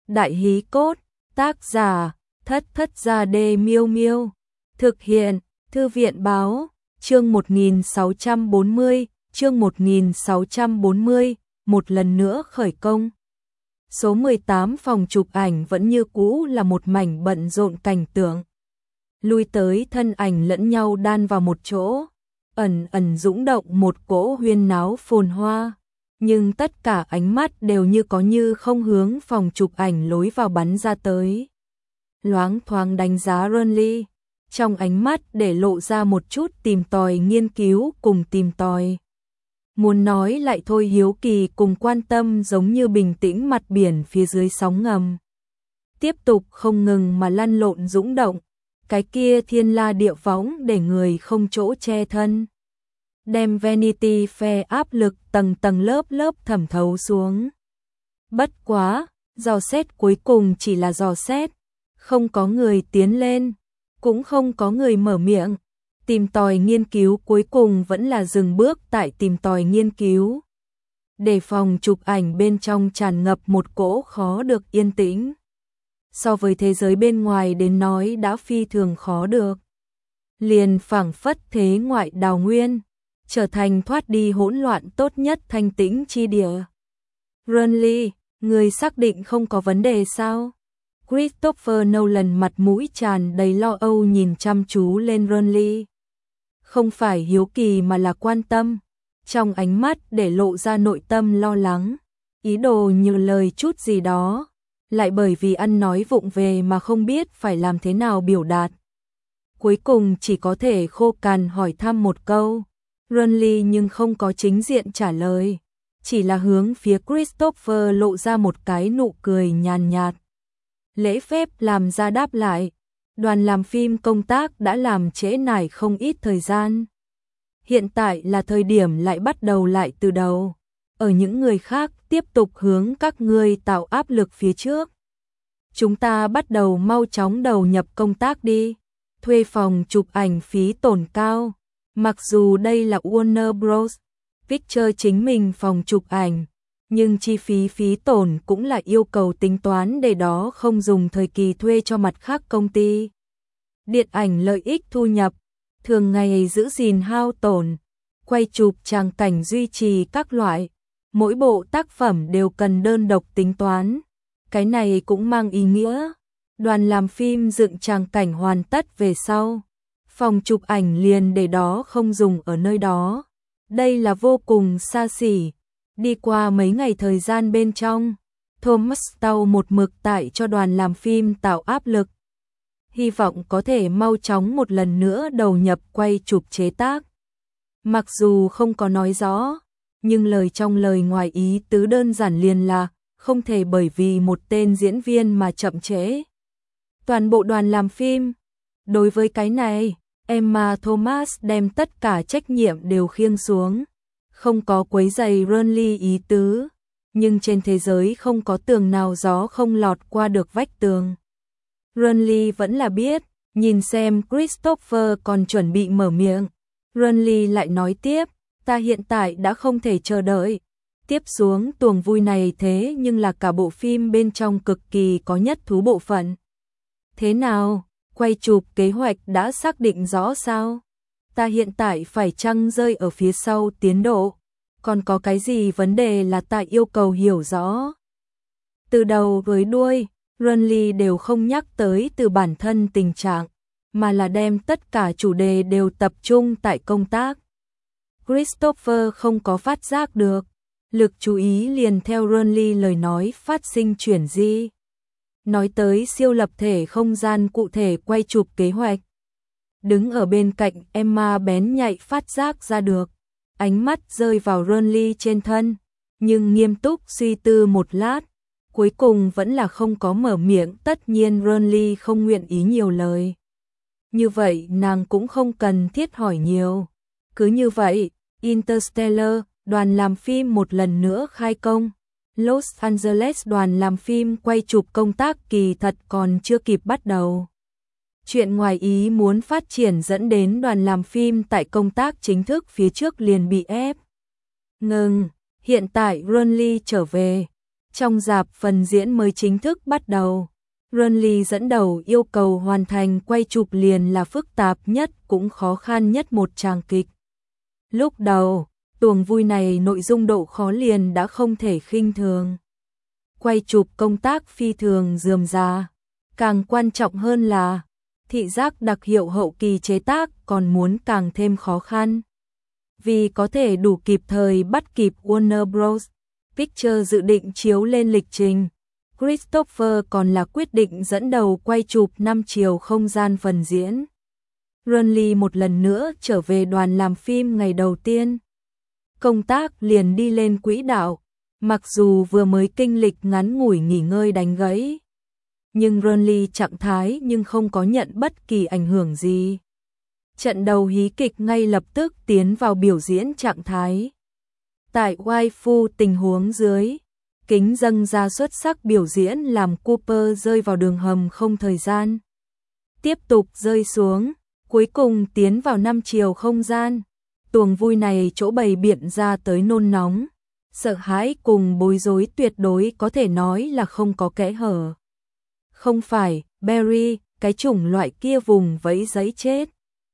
Đại hí cốt, tác giả, Thất Thất Gia Đê Miêu Miêu. Thực hiện, Thư viện báo, chương 1640, chương 1640, một lần nữa khởi công. Số 18 phòng chụp ảnh vẫn như cũ là một mảnh bận rộn cảnh tượng. Lui tới thân ảnh lẫn nhau đan vào một chỗ, ẩn ẩn dũng động một cỗ huyên náo phồn hoa. Nhưng tất cả ánh mắt đều như có như không hướng phòng chụp ảnh lối vào bắn ra tới. Loáng thoáng đánh giá Renly, trong ánh mắt để lộ ra một chút tìm tòi nghiên cứu cùng tìm tòi. Muốn nói lại thôi hiếu kỳ cùng quan tâm giống như bình tĩnh mặt biển phía dưới sóng ngầm. Tiếp tục không ngừng mà lăn lộn dũng động, cái kia thiên la địa võng để người không chỗ che thân. Đem Vanity Fair áp lực tầng tầng lớp lớp thẩm thấu xuống. Bất quá, dò xét cuối cùng chỉ là dò xét, không có người tiến lên, cũng không có người mở miệng. Tìm tòi nghiên cứu cuối cùng vẫn là dừng bước tại tìm tòi nghiên cứu. Để phòng chụp ảnh bên trong tràn ngập một cỗ khó được yên tĩnh. So với thế giới bên ngoài đến nói đã phi thường khó được. Liền phảng phất thế ngoại đào nguyên, trở thành thoát đi hỗn loạn tốt nhất thanh tĩnh chi địa. Renly, người xác định không có vấn đề sao? Christopher Nolan mặt mũi tràn đầy lo âu nhìn chăm chú lên Renly. Không phải hiếu kỳ mà là quan tâm, trong ánh mắt để lộ ra nội tâm lo lắng, ý đồ như lời chút gì đó, lại bởi vì ăn nói vụng về mà không biết phải làm thế nào biểu đạt. Cuối cùng chỉ có thể khô cằn hỏi thăm một câu. Renly nhưng không có chính diện trả lời, chỉ là hướng phía Christopher lộ ra một cái nụ cười nhàn nhạt. Lễ phép làm ra đáp lại, đoàn làm phim công tác đã làm trễ nải không ít thời gian. Hiện tại là thời điểm lại bắt đầu lại từ đầu, ở những người khác tiếp tục hướng các ngươi tạo áp lực phía trước. Chúng ta bắt đầu mau chóng đầu nhập công tác đi, thuê phòng chụp ảnh phí tổn cao. Mặc dù đây là Warner Bros. Pictures chính mình phòng chụp ảnh, nhưng chi phí tổn cũng là yêu cầu tính toán để đó không dùng thời kỳ thuê cho mặt khác công ty. Điện ảnh lợi ích thu nhập, thường ngày giữ gìn hao tổn, quay chụp tràng cảnh duy trì các loại, mỗi bộ tác phẩm đều cần đơn độc tính toán. Cái này cũng mang ý nghĩa, đoàn làm phim dựng tràng cảnh hoàn tất về sau. Phòng chụp ảnh liền để đó không dùng ở nơi đó. Đây là vô cùng xa xỉ. Đi qua mấy ngày thời gian bên trong, Thomas Tao một mực tại cho đoàn làm phim tạo áp lực. Hy vọng có thể mau chóng một lần nữa đầu nhập quay chụp chế tác. Mặc dù không có nói rõ, nhưng lời trong lời ngoài ý tứ đơn giản liền là không thể bởi vì một tên diễn viên mà chậm trễ. Toàn bộ đoàn làm phim, đối với cái này, Emma Thomas đem tất cả trách nhiệm đều khiêng xuống, không có quấy rầy Renly ý tứ, nhưng trên thế giới không có tường nào gió không lọt qua được vách tường. Renly vẫn là biết, nhìn xem Christopher còn chuẩn bị mở miệng, Renly lại nói tiếp, ta hiện tại đã không thể chờ đợi. Tiếp xuống tuồng vui này thế nhưng là cả bộ phim bên trong cực kỳ có nhất thú bộ phận. Thế nào? Quay chụp kế hoạch đã xác định rõ sao? Ta hiện tại phải chăng rơi ở phía sau tiến độ? Còn có cái gì vấn đề là ta yêu cầu hiểu rõ? Từ đầu với đuôi, Renly đều không nhắc tới từ bản thân tình trạng, mà là đem tất cả chủ đề đều tập trung tại công tác. Christopher không có phát giác được, lực chú ý liền theo Renly lời nói phát sinh chuyển di. Nói tới siêu lập thể không gian cụ thể quay chụp kế hoạch. Đứng ở bên cạnh Emma bén nhạy phát giác ra được, ánh mắt rơi vào Renly trên thân, nhưng nghiêm túc suy tư một lát, cuối cùng vẫn là không có mở miệng. Tất nhiên Renly không nguyện ý nhiều lời. Như vậy nàng cũng không cần thiết hỏi nhiều. Cứ như vậy, Interstellar, đoàn làm phim một lần nữa khai công. Los Angeles đoàn làm phim quay chụp công tác kỳ thật còn chưa kịp bắt đầu. Chuyện ngoài ý muốn phát triển dẫn đến đoàn làm phim tại công tác chính thức phía trước liền bị ép ngừng. Hiện tại Renly trở về, Trong rạp phần diễn mới chính thức bắt đầu. Renly dẫn đầu yêu cầu hoàn thành quay chụp liền là phức tạp nhất cũng khó khăn nhất một tràng kịch. Lúc đầu, tuồng vui này nội dung độ khó liền đã không thể khinh thường. Quay chụp công tác phi thường rườm rà. Càng quan trọng hơn là, thị giác đặc hiệu hậu kỳ chế tác còn muốn càng thêm khó khăn. Vì có thể đủ kịp thời bắt kịp Warner Bros. Pictures dự định chiếu lên lịch trình, Christopher còn là quyết định dẫn đầu quay chụp 5 chiều không gian phần diễn. Renly một lần nữa trở về đoàn làm phim ngày đầu tiên. Công tác liền đi lên quỹ đạo, mặc dù vừa mới kinh lịch ngắn ngủi nghỉ ngơi đánh gãy. Nhưng Renly trạng thái nhưng không có nhận bất kỳ ảnh hưởng gì. Trận đầu hí kịch ngay lập tức tiến vào biểu diễn trạng thái. Tại waifu tình huống dưới, kính dâng ra xuất sắc biểu diễn làm Cooper rơi vào đường hầm không thời gian. Tiếp tục rơi xuống, cuối cùng tiến vào 5 chiều không gian. Tuồng vui này chỗ bày biện ra tới nôn nóng, sợ hãi cùng bối rối tuyệt đối có thể nói là không có kẽ hở. Không phải Barry, cái chủng loại kia vùng vẫy giấy chết,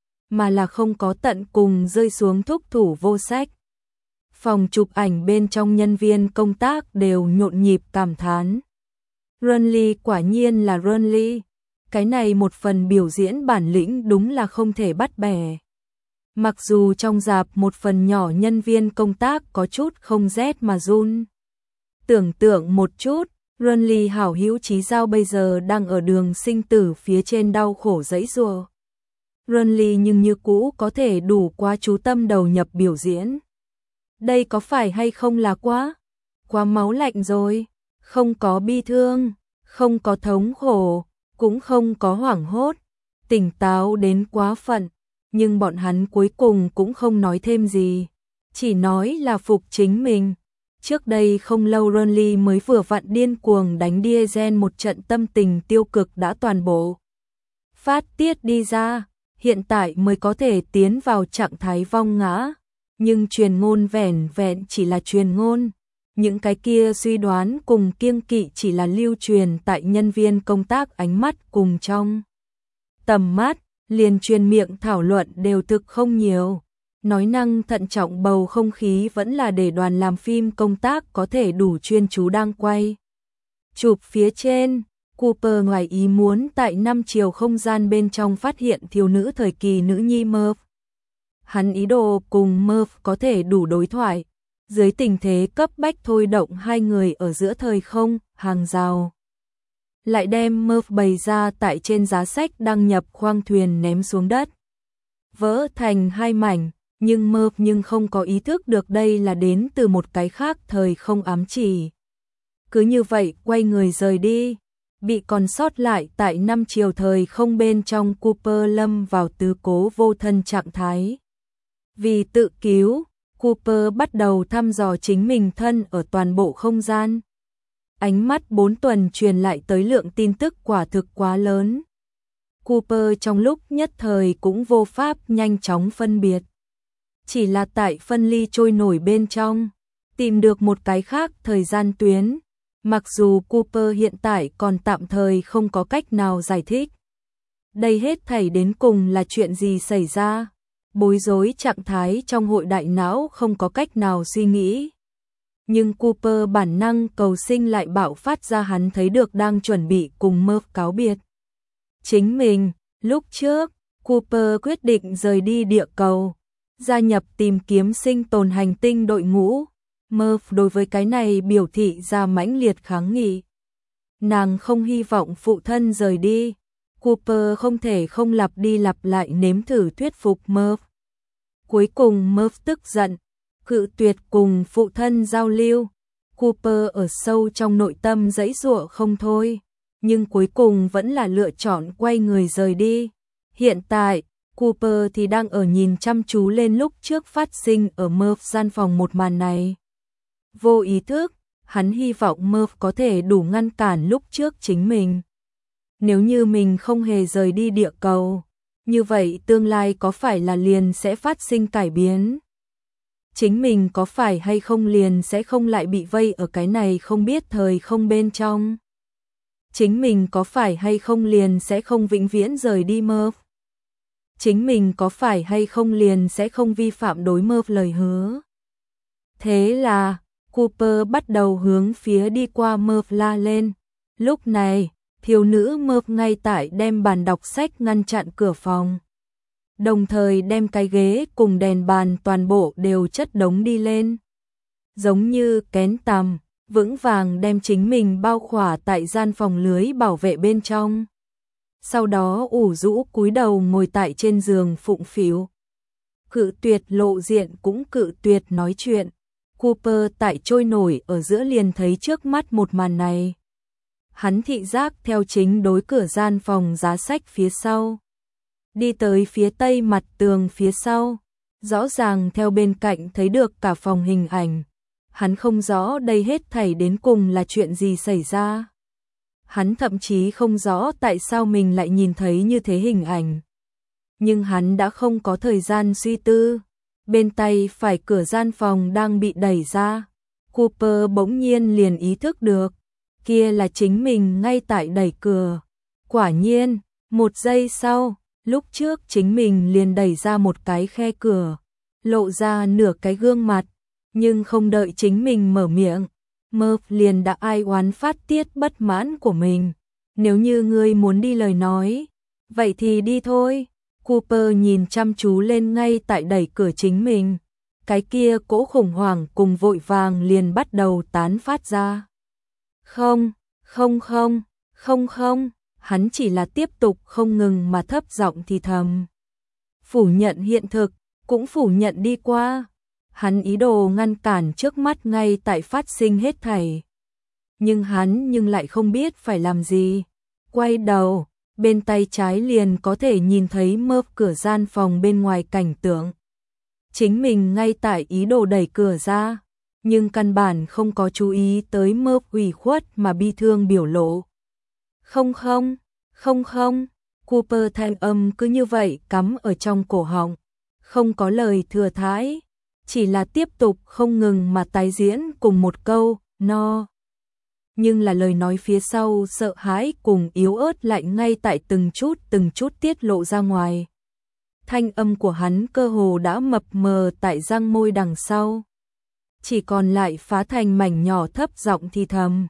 mà là không có tận cùng rơi xuống thúc thủ vô sách. Phòng chụp ảnh bên trong nhân viên công tác đều nhộn nhịp cảm thán. Renly quả nhiên là Renly, cái này một phần biểu diễn bản lĩnh đúng là không thể bắt bẻ. Mặc dù trong rạp một phần nhỏ nhân viên công tác có chút không rét mà run. Tưởng tượng một chút, Renly hảo hữu Chí Giao bây giờ đang ở đường sinh tử phía trên đau khổ giãy giụa. Renly nhưng như cũ có thể đủ quá chú tâm đầu nhập biểu diễn. Đây có phải hay không là quá máu lạnh rồi, không có bi thương, không có thống khổ, cũng không có hoảng hốt, tỉnh táo đến quá phận, nhưng bọn hắn cuối cùng cũng không nói thêm gì, chỉ nói là phục chính mình. Trước đây không lâu Renly mới vừa vặn điên cuồng đánh Diesel một trận tâm tình tiêu cực đã toàn bộ phát tiết đi ra, hiện tại mới có thể tiến vào trạng thái vong ngã. Nhưng truyền ngôn vẻn vẹn chỉ là truyền ngôn, những cái kia suy đoán cùng kiêng kỵ chỉ là lưu truyền tại nhân viên công tác ánh mắt cùng trong tầm mắt, liền truyền miệng thảo luận đều thực không nhiều. Nói năng thận trọng bầu không khí vẫn là để đoàn làm phim công tác có thể đủ chuyên chú đang quay chụp phía trên. Cooper ngoài ý muốn tại 5 chiều không gian bên trong phát hiện thiếu nữ thời kỳ nữ nhi Merv. Hắn ý đồ cùng Merv có thể đủ đối thoại, dưới tình thế cấp bách thôi động hai người ở giữa thời không, hàng rào. Lại đem Merv bày ra tại trên giá sách đăng nhập khoang thuyền ném xuống đất. Vỡ thành hai mảnh, nhưng Merv nhưng không có ý thức được đây là đến từ một cái khác thời không ám chỉ. Cứ như vậy quay người rời đi, bị còn sót lại tại 5 chiều thời không bên trong Cooper lâm vào tứ cố vô thân trạng thái. Vì tự cứu, Cooper bắt đầu thăm dò chính mình thân ở toàn bộ không gian. Ánh mắt 4 tuần truyền lại tới lượng tin tức quả thực quá lớn. Cooper trong lúc nhất thời cũng vô pháp nhanh chóng phân biệt. Chỉ là tại phân ly trôi nổi bên trong, tìm được một cái khác thời gian tuyến. Mặc dù Cooper hiện tại còn tạm thời không có cách nào giải thích. Đây hết thảy đến cùng là chuyện gì xảy ra? Bối rối trạng thái trong hội đại não không có cách nào suy nghĩ. Nhưng Cooper bản năng cầu sinh lại bạo phát ra, hắn thấy được đang chuẩn bị cùng Merv cáo biệt chính mình. Lúc trước, Cooper quyết định rời đi địa cầu, gia nhập tìm kiếm sinh tồn hành tinh đội ngũ. Merv đối với cái này biểu thị ra mãnh liệt kháng nghị. Nàng không hy vọng phụ thân rời đi. Cooper không thể không lặp đi lặp lại nếm thử thuyết phục Merv. Cuối cùng Merv tức giận, cự tuyệt cùng phụ thân giao lưu. Cooper ở sâu trong nội tâm giãy giụa không thôi, nhưng cuối cùng vẫn là lựa chọn quay người rời đi. Hiện tại, Cooper thì đang ở nhìn chăm chú lên lúc trước phát sinh ở Merv gian phòng một màn này. Vô ý thức, hắn hy vọng Merv có thể đủ ngăn cản lúc trước chính mình. Nếu như mình không hề rời đi địa cầu, như vậy tương lai có phải là liền sẽ phát sinh cải biến? chính mình có phải hay không liền sẽ không lại bị vây ở cái này không biết thời không bên trong. Chính mình có phải hay không liền sẽ không vĩnh viễn rời đi Murph. Chính mình có phải hay không liền sẽ không vi phạm đối Murph lời hứa. Thế là, Cooper bắt đầu hướng phía đi qua Murph la lên. Lúc này, thiếu nữ Murph ngay tại đem bàn đọc sách ngăn chặn cửa phòng. Đồng thời đem cái ghế cùng đèn bàn toàn bộ đều chất đống đi lên. Giống như kén tằm, vững vàng đem chính mình bao khỏa tại gian phòng lưới bảo vệ bên trong. Sau đó ủ rũ cúi đầu ngồi tại trên giường phụng phịu. Cự tuyệt lộ diện cũng cự tuyệt nói chuyện. Cooper tại trôi nổi ở giữa liền thấy trước mắt một màn này. Hắn thị giác theo chính đối cửa gian phòng giá sách phía sau. Đi tới phía tây mặt tường phía sau. Rõ ràng theo bên cạnh thấy được cả phòng hình ảnh. Hắn không rõ đây hết thảy đến cùng là chuyện gì xảy ra. Hắn thậm chí không rõ tại sao mình lại nhìn thấy như thế hình ảnh. Nhưng hắn đã không có thời gian suy tư. Bên tay phải cửa gian phòng đang bị đẩy ra. Cooper bỗng nhiên liền ý thức được. Kia là chính mình ngay tại đẩy cửa. Quả nhiên, một giây sau, lúc trước chính mình liền đẩy ra một cái khe cửa. Lộ ra nửa cái gương mặt. Nhưng không đợi chính mình mở miệng. Murph liền đã ai oán phát tiết bất mãn của mình. Nếu như ngươi muốn đi lời nói, vậy thì đi thôi. Cooper nhìn chăm chú lên ngay tại đẩy cửa chính mình. Cái kia cỗ khủng hoảng cùng vội vàng liền bắt đầu tán phát ra. Không, không không, không không, hắn chỉ là tiếp tục không ngừng mà thấp giọng thì thầm. Phủ nhận hiện thực, cũng phủ nhận đi qua. Hắn ý đồ ngăn cản trước mắt ngay tại phát sinh hết thảy. Nhưng hắn lại không biết phải làm gì. Quay đầu, bên tay trái liền có thể nhìn thấy Murph cửa gian phòng bên ngoài cảnh tượng. Chính mình ngay tại ý đồ đẩy cửa ra, nhưng căn bản không có chú ý tới Murph ủy khuất mà bi thương biểu lộ. Không không, không không, Cooper thanh âm cứ như vậy cắm ở trong cổ họng, không có lời thừa thãi. Chỉ là tiếp tục không ngừng mà tái diễn cùng một câu, no. Nhưng là lời nói phía sau sợ hãi cùng yếu ớt lại ngay tại từng chút tiết lộ ra ngoài. Thanh âm của hắn cơ hồ đã mập mờ tại răng môi đằng sau. Chỉ còn lại phá thành mảnh nhỏ thấp giọng thì thầm.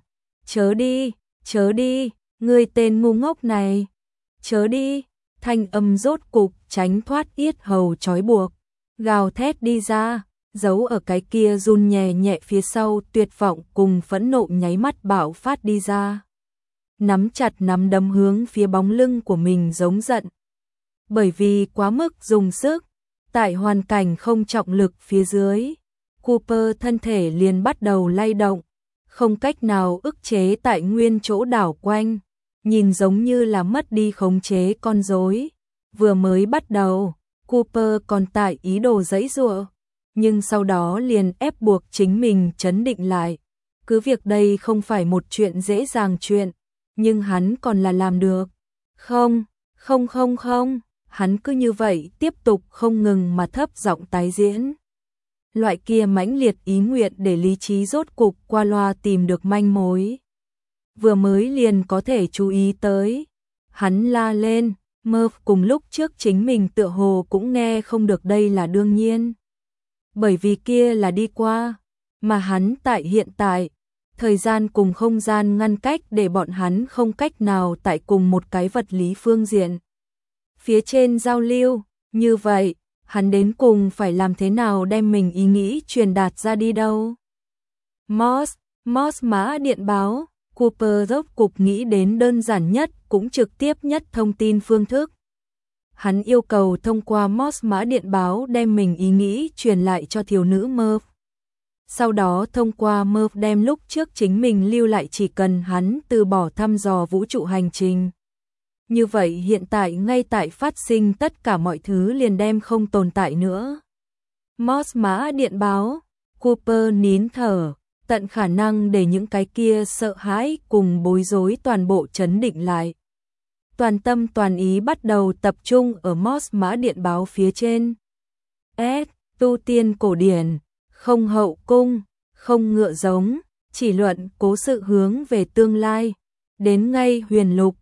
Chớ đi, ngươi tên ngu ngốc này. Chớ đi, thanh âm rốt cục tránh thoát yết hầu trói buộc. Gào thét đi ra. Giấu ở cái kia run nhẹ nhẹ phía sau tuyệt vọng cùng phẫn nộ nháy mắt bạo phát đi ra. Nắm chặt nắm đấm hướng phía bóng lưng của mình giống giận. Bởi vì quá mức dùng sức, tại hoàn cảnh không trọng lực phía dưới, Cooper thân thể liền bắt đầu lay động, không cách nào ức chế tại nguyên chỗ đảo quanh, nhìn giống như là mất đi khống chế con rối. Vừa mới bắt đầu, Cooper còn tại ý đồ giãy giụa. Nhưng sau đó liền ép buộc chính mình trấn định lại. Cứ việc đây không phải một chuyện dễ dàng chuyện, nhưng hắn còn là làm được. Không, hắn cứ như vậy tiếp tục không ngừng mà thấp giọng tái diễn. Loại kia mãnh liệt ý nguyện để lý trí rốt cục qua loa tìm được manh mối. Vừa mới liền có thể chú ý tới. Hắn la lên, Murph cùng lúc trước chính mình tựa hồ cũng nghe không được đây là đương nhiên. Bởi vì kia là đi qua, mà hắn tại hiện tại, thời gian cùng không gian ngăn cách để bọn hắn không cách nào tại cùng một cái vật lý phương diện. Phía trên giao lưu, như vậy, hắn đến cùng phải làm thế nào đem mình ý nghĩ truyền đạt ra đi đâu. Morse mã điện báo, Cooper rốt cục nghĩ đến đơn giản nhất cũng trực tiếp nhất thông tin phương thức. Hắn yêu cầu thông qua Morse mã điện báo đem mình ý nghĩ truyền lại cho thiếu nữ Murph. Sau đó thông qua Murph đem lúc trước chính mình lưu lại chỉ cần hắn từ bỏ thăm dò vũ trụ hành trình. Như vậy hiện tại ngay tại phát sinh tất cả mọi thứ liền đem không tồn tại nữa. Morse mã điện báo, Cooper nín thở, tận khả năng để những cái kia sợ hãi cùng bối rối toàn bộ trấn định lại. Toàn tâm toàn ý bắt đầu tập trung ở Morse mã điện báo phía trên. Tu tiên cổ điển, không hậu cung, không ngựa giống, chỉ luận cố sự hướng về tương lai. Đến ngay huyền lục,